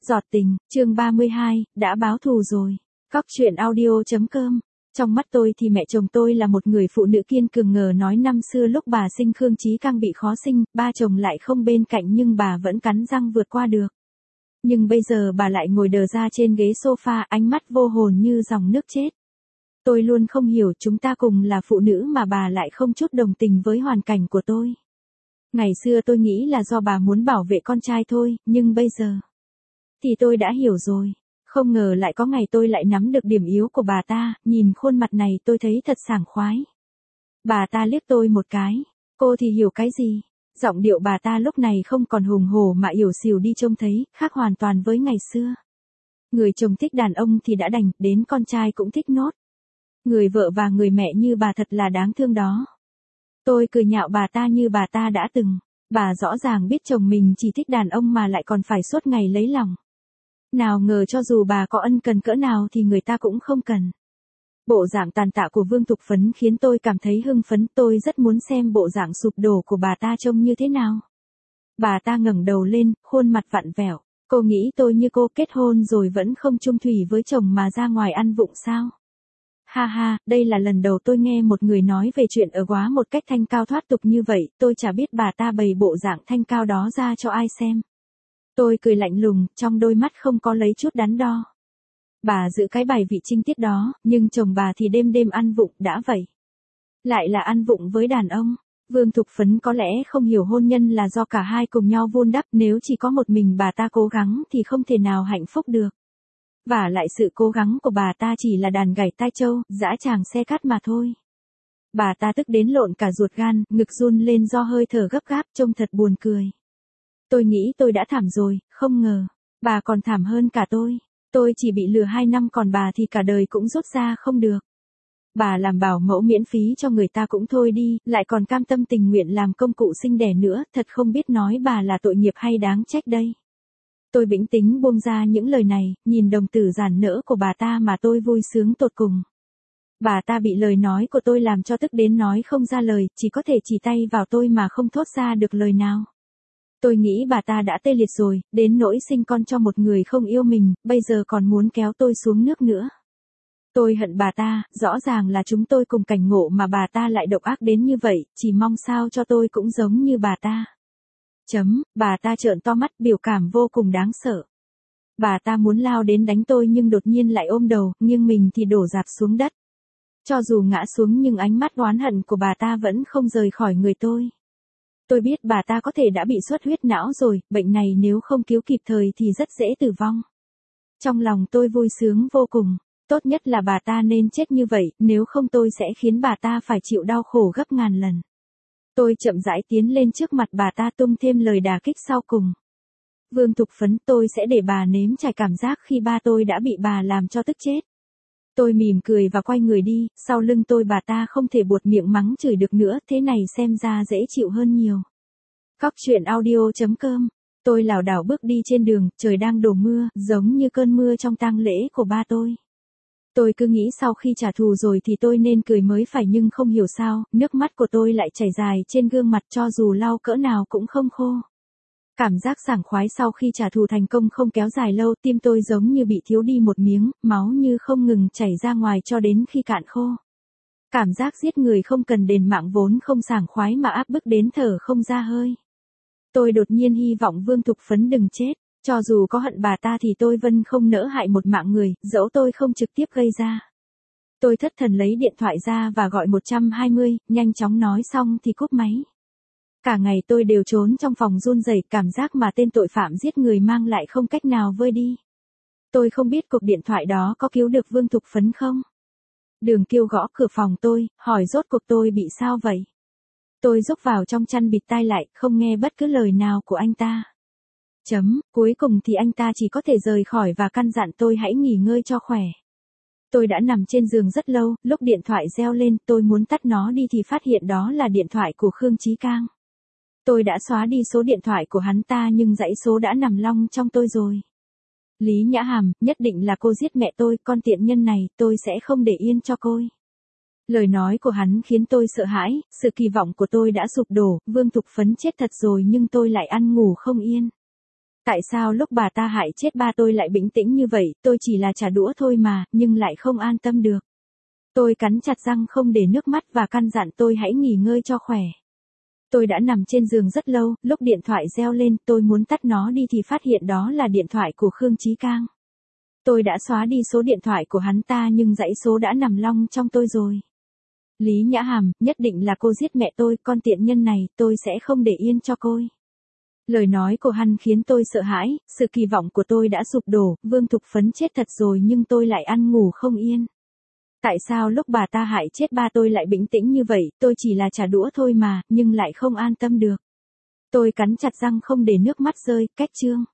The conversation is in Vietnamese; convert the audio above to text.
Giọt tình, chương 32, đã báo thù rồi. Cóc truyện audio.com. Trong mắt tôi thì mẹ chồng tôi là một người phụ nữ kiên cường, ngờ nói năm xưa lúc bà sinh Khương Chí Cang bị khó sinh, ba chồng lại không bên cạnh nhưng bà vẫn cắn răng vượt qua được. Nhưng bây giờ bà lại ngồi đờ ra trên ghế sofa, ánh mắt vô hồn như dòng nước chết. Tôi luôn không hiểu, chúng ta cùng là phụ nữ mà bà lại không chút đồng tình với hoàn cảnh của tôi. Ngày xưa tôi nghĩ là do bà muốn bảo vệ con trai thôi, nhưng bây giờ thì tôi đã hiểu rồi. Không ngờ lại có ngày tôi lại nắm được điểm yếu của bà ta, nhìn khuôn mặt này tôi thấy thật sảng khoái. Bà ta liếc tôi một cái. Cô thì hiểu cái gì? Giọng điệu bà ta lúc này không còn hùng hổ mà yểu xìu đi, trông thấy khác hoàn toàn với ngày xưa. Người chồng thích đàn ông thì đã đành, đến con trai cũng thích nốt. Người vợ và người mẹ như bà thật là đáng thương đó. Tôi cười nhạo bà ta như bà ta đã từng. Bà rõ ràng biết chồng mình chỉ thích đàn ông mà lại còn phải suốt ngày lấy lòng. Nào ngờ cho dù bà có ân cần cỡ nào thì người ta cũng không cần. Bộ dạng tàn tạ của Vương Thục Phấn khiến tôi cảm thấy hưng phấn, tôi rất muốn xem bộ dạng sụp đổ của bà ta trông như thế nào. Bà ta ngẩng đầu lên, khuôn mặt vặn vẹo. Cô nghĩ tôi như cô, kết hôn rồi vẫn không chung thủy với chồng mà ra ngoài ăn vụng sao? Ha ha, đây là lần đầu tôi nghe một người nói về chuyện ở góa một cách thanh cao thoát tục như vậy, tôi chả biết bà ta bày bộ dạng thanh cao đó ra cho ai xem. Tôi cười lạnh lùng, trong đôi mắt không có lấy chút đắn đo. Bà giữ cái bài vị trinh tiết đó, nhưng chồng bà thì đêm đêm ăn vụng, đã vậy. Lại là ăn vụng với đàn ông. Vương Thục Phấn có lẽ không hiểu hôn nhân là do cả hai cùng nhau vun đắp, nếu chỉ có một mình bà ta cố gắng thì không thể nào hạnh phúc được. Và lại sự cố gắng của bà ta chỉ là đàn gảy tai trâu, dã tràng xe cát mà thôi. Bà ta tức đến lộn cả ruột gan, ngực run lên do hơi thở gấp gáp, trông thật buồn cười. Tôi nghĩ tôi đã thảm rồi, không ngờ bà còn thảm hơn cả tôi. Tôi chỉ bị lừa 2 năm, còn bà thì cả đời cũng rút ra không được. Bà làm bảo mẫu miễn phí cho người ta cũng thôi đi, lại còn cam tâm tình nguyện làm công cụ sinh đẻ nữa, thật không biết nói bà là tội nghiệp hay đáng trách đây. Tôi bình tĩnh buông ra những lời này, nhìn đồng tử giản nỡ của bà ta mà tôi vui sướng tột cùng. Bà ta bị lời nói của tôi làm cho tức đến nói không ra lời, chỉ có thể chỉ tay vào tôi mà không thốt ra được lời nào. Tôi nghĩ bà ta đã tê liệt rồi, đến nỗi sinh con cho một người không yêu mình, bây giờ còn muốn kéo tôi xuống nước nữa. Tôi hận bà ta, rõ ràng là chúng tôi cùng cảnh ngộ mà bà ta lại độc ác đến như vậy, chỉ mong sao cho tôi cũng giống như bà ta. Bà ta trợn to mắt, biểu cảm vô cùng đáng sợ. Bà ta muốn lao đến đánh tôi nhưng đột nhiên lại ôm đầu, nghiêng mình thì đổ rạp xuống đất. Cho dù ngã xuống nhưng ánh mắt oán hận của bà ta vẫn không rời khỏi người tôi. Tôi biết bà ta có thể đã bị xuất huyết não rồi, bệnh này nếu không cứu kịp thời thì rất dễ tử vong. Trong lòng tôi vui sướng vô cùng, tốt nhất là bà ta nên chết như vậy, nếu không tôi sẽ khiến bà ta phải chịu đau khổ gấp ngàn lần. Tôi chậm rãi tiến lên trước mặt bà ta, tung thêm lời đả kích sau cùng. Vương Thục Phấn, tôi sẽ để bà nếm trải cảm giác khi ba tôi đã bị bà làm cho tức chết. Tôi mỉm cười và quay người đi, sau lưng tôi bà ta không thể buột miệng mắng chửi được nữa, thế này xem ra dễ chịu hơn nhiều. Cóc truyện audio.com. Tôi lảo đảo bước đi trên đường, trời đang đổ mưa, giống như cơn mưa trong tang lễ của ba tôi. Tôi cứ nghĩ sau khi trả thù rồi thì tôi nên cười mới phải, nhưng không hiểu sao, nước mắt của tôi lại chảy dài trên gương mặt, cho dù lau cỡ nào cũng không khô. Cảm giác sảng khoái sau khi trả thù thành công không kéo dài lâu, tim tôi giống như bị thiếu đi một miếng, máu như không ngừng chảy ra ngoài cho đến khi cạn khô. Cảm giác giết người không cần đền mạng vốn không sảng khoái mà áp bức đến thở không ra hơi. Tôi đột nhiên hy vọng Vương Thục Phấn đừng chết, cho dù có hận bà ta thì tôi vẫn không nỡ hại một mạng người, dẫu tôi không trực tiếp gây ra. Tôi thất thần lấy điện thoại ra và gọi 120, nhanh chóng nói xong thì cúp máy. Cả ngày tôi đều trốn trong phòng run rẩy, cảm giác mà tên tội phạm giết người mang lại không cách nào vơi đi. Tôi không biết cuộc điện thoại đó có cứu được Vương Thục Phấn không? Đường Kiêu gõ cửa phòng tôi, hỏi rốt cuộc tôi bị sao vậy? Tôi rúc vào trong chăn bịt tai lại, không nghe bất cứ lời nào của anh ta. Cuối cùng thì anh ta chỉ có thể rời khỏi và căn dặn tôi hãy nghỉ ngơi cho khỏe. Tôi đã nằm trên giường rất lâu, lúc điện thoại reo lên, tôi muốn tắt nó đi thì phát hiện đó là điện thoại của Khương Chí Cang. Tôi đã xóa đi số điện thoại của hắn ta nhưng dãy số đã nằm long trong tôi rồi. Lý Nhã Hàm, nhất định là cô giết mẹ tôi, con tiện nhân này, tôi sẽ không để yên cho cô. Lời nói của hắn khiến tôi sợ hãi, sự kỳ vọng của tôi đã sụp đổ, Vương Thục Phấn chết thật rồi nhưng tôi lại ăn ngủ không yên. Tại sao lúc bà ta hại chết ba tôi lại bình tĩnh như vậy, tôi chỉ là trả đũa thôi mà, nhưng lại không an tâm được. Tôi cắn chặt răng không để nước mắt và căn dặn tôi hãy nghỉ ngơi cho khỏe. Tôi đã nằm trên giường rất lâu, lúc điện thoại reo lên, tôi muốn tắt nó đi thì phát hiện đó là điện thoại của Khương Chí Cang. Tôi đã xóa đi số điện thoại của hắn ta nhưng dãy số đã nằm long trong tôi rồi. Lý Nhã Hàm, nhất định là cô giết mẹ tôi, con tiện nhân này, tôi sẽ không để yên cho cô. Lời nói của hắn khiến tôi sợ hãi, sự kỳ vọng của tôi đã sụp đổ, Vương Thục Phấn chết thật rồi nhưng tôi lại ăn ngủ không yên. Tại sao lúc bà ta hại chết ba tôi lại bình tĩnh như vậy, tôi chỉ là trả đũa thôi mà, nhưng lại không an tâm được. Tôi cắn chặt răng không để nước mắt rơi, cách chương.